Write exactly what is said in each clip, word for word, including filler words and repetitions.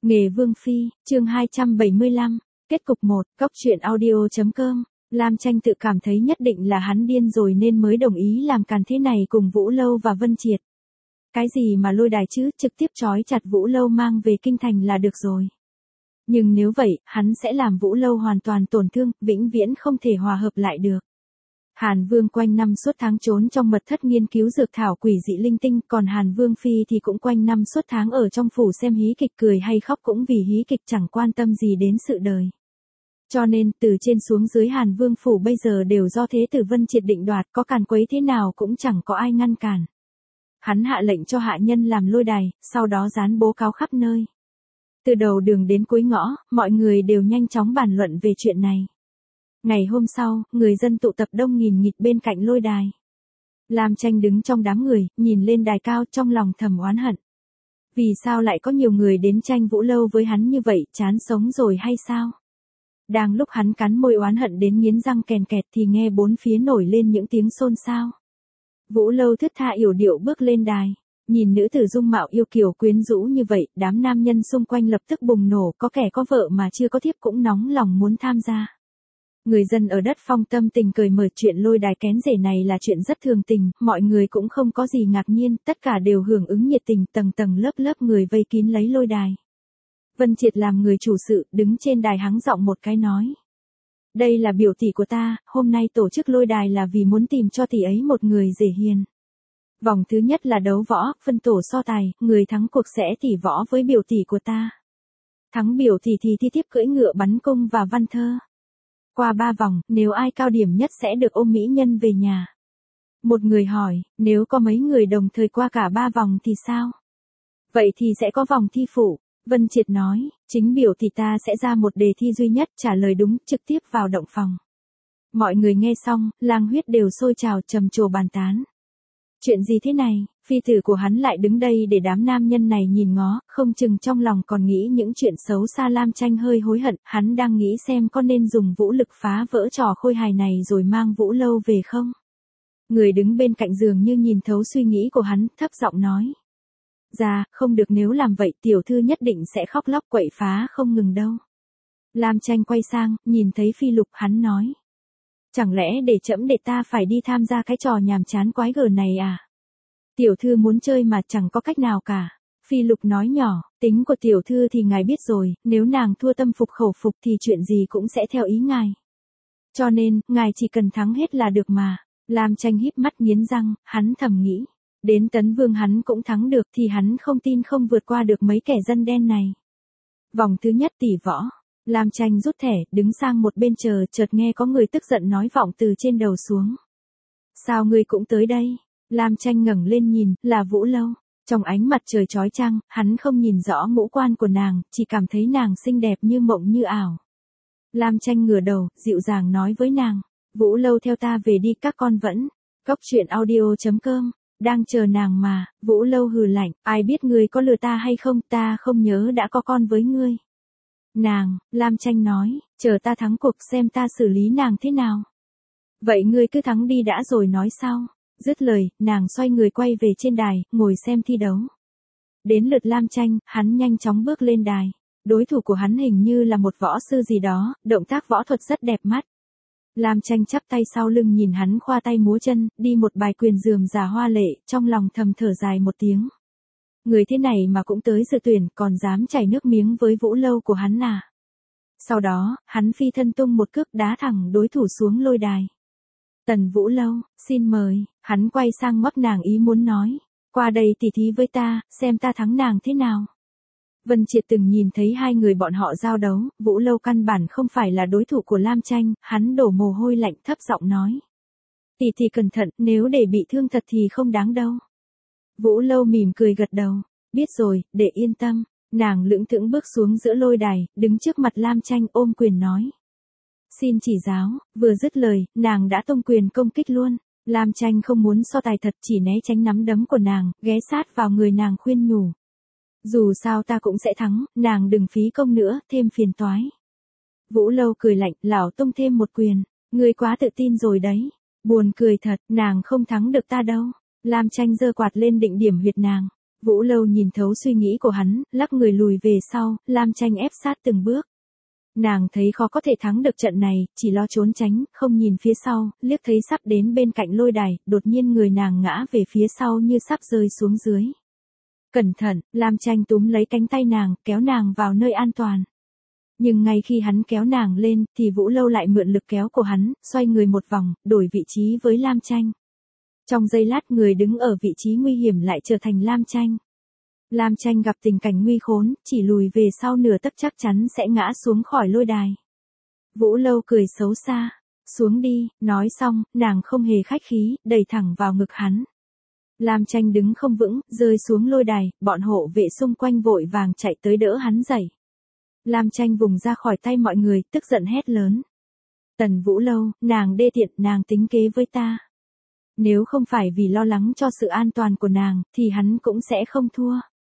Nghề Vương Phi, chương hai trăm bảy mươi lăm, kết cục một, cóc truyện audio chấm com. Lam Tranh tự cảm thấy nhất định là hắn điên rồi nên mới đồng ý làm càn thế này cùng Vũ Lâu và Vân Triệt. Cái gì mà lôi đài chứ, trực tiếp trói chặt Vũ Lâu mang về kinh thành là được rồi. Nhưng nếu vậy, hắn sẽ làm Vũ Lâu hoàn toàn tổn thương, vĩnh viễn không thể hòa hợp lại được. Hàn Vương quanh năm suốt tháng trốn trong mật thất nghiên cứu dược thảo quỷ dị linh tinh, còn Hàn Vương Phi thì cũng quanh năm suốt tháng ở trong phủ xem hí kịch, cười hay khóc cũng vì hí kịch, chẳng quan tâm gì đến sự đời. Cho nên, từ trên xuống dưới Hàn Vương phủ bây giờ đều do thế tử Vân Triệt định đoạt, có càn quấy thế nào cũng chẳng có ai ngăn cản. Hắn hạ lệnh cho hạ nhân làm lôi đài, sau đó dán bố cáo khắp nơi. Từ đầu đường đến cuối ngõ, mọi người đều nhanh chóng bàn luận về chuyện này. Ngày hôm sau, người dân tụ tập đông nghìn nghịt bên cạnh lôi đài. Lam Tranh đứng trong đám người, nhìn lên đài cao trong lòng thầm oán hận. Vì sao lại có nhiều người đến tranh Vũ Lâu với hắn như vậy, chán sống rồi hay sao? Đang lúc hắn cắn môi oán hận đến nghiến răng kèn kẹt thì nghe bốn phía nổi lên những tiếng xôn xao. Vũ Lâu thướt tha yểu điệu bước lên đài. Nhìn nữ tử dung mạo yêu kiều quyến rũ như vậy, đám nam nhân xung quanh lập tức bùng nổ, có kẻ có vợ mà chưa có thiếp cũng nóng lòng muốn tham gia. Người dân ở đất Phong tâm tình cười mở, chuyện lôi đài kén rể này là chuyện rất thường tình, mọi người cũng không có gì ngạc nhiên, tất cả đều hưởng ứng nhiệt tình, tầng tầng lớp lớp người vây kín lấy lôi đài. Vân Triệt làm người chủ sự, đứng trên đài hắng giọng một cái nói. Đây là biểu tỷ của ta, hôm nay tổ chức lôi đài là vì muốn tìm cho tỷ ấy một người rể hiền. Vòng thứ nhất là đấu võ, phân tổ so tài, người thắng cuộc sẽ tỉ võ với biểu tỷ của ta. Thắng biểu tỷ thì thi tiếp cưỡi ngựa bắn cung và văn thơ. Qua ba vòng, nếu ai cao điểm nhất sẽ được ôm mỹ nhân về nhà. Một người hỏi, nếu có mấy người đồng thời qua cả ba vòng thì sao? Vậy thì sẽ có vòng thi phụ. Vân Triệt nói, chính biểu tỷ ta sẽ ra một đề thi duy nhất, trả lời đúng, trực tiếp vào động phòng. Mọi người nghe xong, lang huyết đều sôi trào trầm trồ bàn tán. Chuyện gì thế này, phi tử của hắn lại đứng đây để đám nam nhân này nhìn ngó, không chừng trong lòng còn nghĩ những chuyện xấu xa. Lam Tranh hơi hối hận, hắn đang nghĩ xem có nên dùng vũ lực phá vỡ trò khôi hài này rồi mang Vũ Lâu về không. Người đứng bên cạnh giường như nhìn thấu suy nghĩ của hắn, thấp giọng nói. Dạ, không được, nếu làm vậy tiểu thư nhất định sẽ khóc lóc quậy phá không ngừng đâu. Lam Tranh quay sang, nhìn thấy Phi Lục, hắn nói. Chẳng lẽ để trẫm để ta phải đi tham gia cái trò nhàm chán quái gở này à? Tiểu thư muốn chơi mà chẳng có cách nào cả. Phi Lục nói nhỏ, tính của tiểu thư thì ngài biết rồi, nếu nàng thua tâm phục khẩu phục thì chuyện gì cũng sẽ theo ý ngài. Cho nên, ngài chỉ cần thắng hết là được mà. Lam Tranh híp mắt nghiến răng, hắn thầm nghĩ. Đến Tấn Vương hắn cũng thắng được thì hắn không tin không vượt qua được mấy kẻ dân đen này. Vòng thứ nhất tỷ võ. Lam Tranh rút thẻ, đứng sang một bên chờ, chợt nghe có người tức giận nói vọng từ trên đầu xuống. Sao ngươi cũng tới đây? Lam Tranh ngẩng lên nhìn, là Vũ Lâu. Trong ánh mặt trời chói chang, hắn không nhìn rõ ngũ quan của nàng, chỉ cảm thấy nàng xinh đẹp như mộng như ảo. Lam Tranh ngửa đầu, dịu dàng nói với nàng. Vũ Lâu theo ta về đi, các con vẫn. Cóc truyện audio chấm com. Đang chờ nàng mà. Vũ Lâu hừ lạnh, ai biết ngươi có lừa ta hay không, ta không nhớ đã có con với ngươi. Nàng, Lam Tranh nói, chờ ta thắng cuộc xem ta xử lý nàng thế nào. Vậy ngươi cứ thắng đi đã rồi nói sau. Dứt lời, nàng xoay người quay về trên đài, ngồi xem thi đấu. Đến lượt Lam Tranh, hắn nhanh chóng bước lên đài. Đối thủ của hắn hình như là một võ sư gì đó, động tác võ thuật rất đẹp mắt. Lam Tranh chắp tay sau lưng nhìn hắn khoa tay múa chân, đi một bài quyền rườm rà hoa lệ, trong lòng thầm thở dài một tiếng. Người thế này mà cũng tới dự tuyển, còn dám chảy nước miếng với Vũ Lâu của hắn à. Sau đó, hắn phi thân tung một cước đá thẳng đối thủ xuống lôi đài. Tần Vũ Lâu, xin mời. Hắn quay sang ngoắc nàng ý muốn nói. Qua đây tỉ thí với ta, xem ta thắng nàng thế nào. Vân Triệt từng nhìn thấy hai người bọn họ giao đấu, Vũ Lâu căn bản không phải là đối thủ của Lam Tranh, hắn đổ mồ hôi lạnh thấp giọng nói. Tỷ tỷ cẩn thận, nếu để bị thương thật thì không đáng đâu. Vũ Lâu mỉm cười gật đầu, biết rồi, để yên tâm. Nàng lững thững bước xuống giữa lôi đài, đứng trước mặt Lam Tranh ôm quyền nói. Xin chỉ giáo, vừa dứt lời, nàng đã tung quyền công kích luôn. Lam Tranh không muốn so tài thật, chỉ né tránh nắm đấm của nàng, ghé sát vào người nàng khuyên nhủ. Dù sao ta cũng sẽ thắng, nàng đừng phí công nữa, thêm phiền toái. Vũ Lâu cười lạnh, lão tung thêm một quyền. Ngươi quá tự tin rồi đấy. Buồn cười thật, nàng không thắng được ta đâu. Lam Tranh giơ quạt lên định điểm huyệt nàng. Vũ Lâu nhìn thấu suy nghĩ của hắn, lắc người lùi về sau, Lam Tranh ép sát từng bước. Nàng thấy khó có thể thắng được trận này, chỉ lo trốn tránh, không nhìn phía sau, liếc thấy sắp đến bên cạnh lôi đài, đột nhiên người nàng ngã về phía sau như sắp rơi xuống dưới. Cẩn thận, Lam Tranh túm lấy cánh tay nàng, kéo nàng vào nơi an toàn. Nhưng ngay khi hắn kéo nàng lên, thì Vũ Lâu lại mượn lực kéo của hắn, xoay người một vòng, đổi vị trí với Lam Tranh. Trong giây lát người đứng ở vị trí nguy hiểm lại trở thành Lam Tranh. Lam Tranh gặp tình cảnh nguy khốn, chỉ lùi về sau nửa tấc chắc chắn sẽ ngã xuống khỏi lôi đài. Vũ Lâu cười xấu xa, xuống đi, nói xong, nàng không hề khách khí, đẩy thẳng vào ngực hắn. Lam Tranh đứng không vững, rơi xuống lôi đài, bọn hộ vệ xung quanh vội vàng chạy tới đỡ hắn dậy. Lam Tranh vùng ra khỏi tay mọi người, tức giận hét lớn. Tần Vũ Lâu, nàng đê tiện, nàng tính kế với ta. Nếu không phải vì lo lắng cho sự an toàn của nàng, thì hắn cũng sẽ không thua.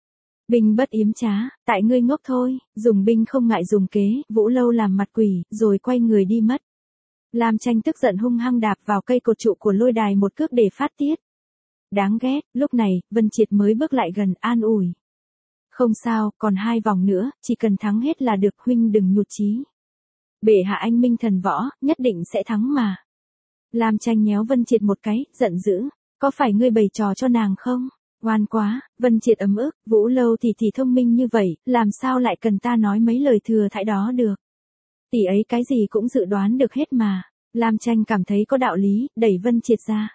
Binh bất yếm trá, tại ngươi ngốc thôi, dùng binh không ngại dùng kế, Vũ Lâu làm mặt quỷ, rồi quay người đi mất. Lam Tranh tức giận hung hăng đạp vào cây cột trụ của lôi đài một cước để phát tiết. Đáng ghét, lúc này, Vân Triệt mới bước lại gần, an ủi. Không sao, còn hai vòng nữa, chỉ cần thắng hết là được, huynh đừng nhụt chí. Bệ hạ anh minh thần võ, nhất định sẽ thắng mà. Lam Tranh nhéo Vân Triệt một cái, giận dữ, có phải ngươi bày trò cho nàng không? Oan quá, Vân Triệt ấm ức, Vũ Lâu thì thì thông minh như vậy, làm sao lại cần ta nói mấy lời thừa thãi đó được. Tỷ ấy cái gì cũng dự đoán được hết mà. Lam Tranh cảm thấy có đạo lý, đẩy Vân Triệt ra.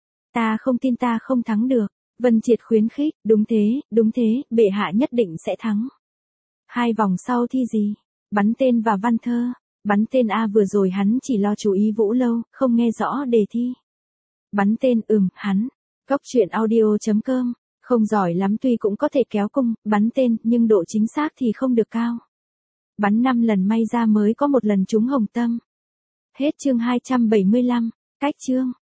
Ta không tin ta không thắng được. Vân Triệt khuyến khích, đúng thế, đúng thế, bệ hạ nhất định sẽ thắng. Hai vòng sau thi gì? Bắn tên và văn thơ. Bắn tên A vừa rồi hắn chỉ lo chú ý Vũ Lâu, không nghe rõ đề thi. Bắn tên ừm, hắn. Cốc truyện audio chấm com, không giỏi lắm tuy cũng có thể kéo cung, bắn tên, nhưng độ chính xác thì không được cao. Bắn năm lần may ra mới có một lần trúng hồng tâm. Hết chương hai trăm bảy mươi lăm, cách chương.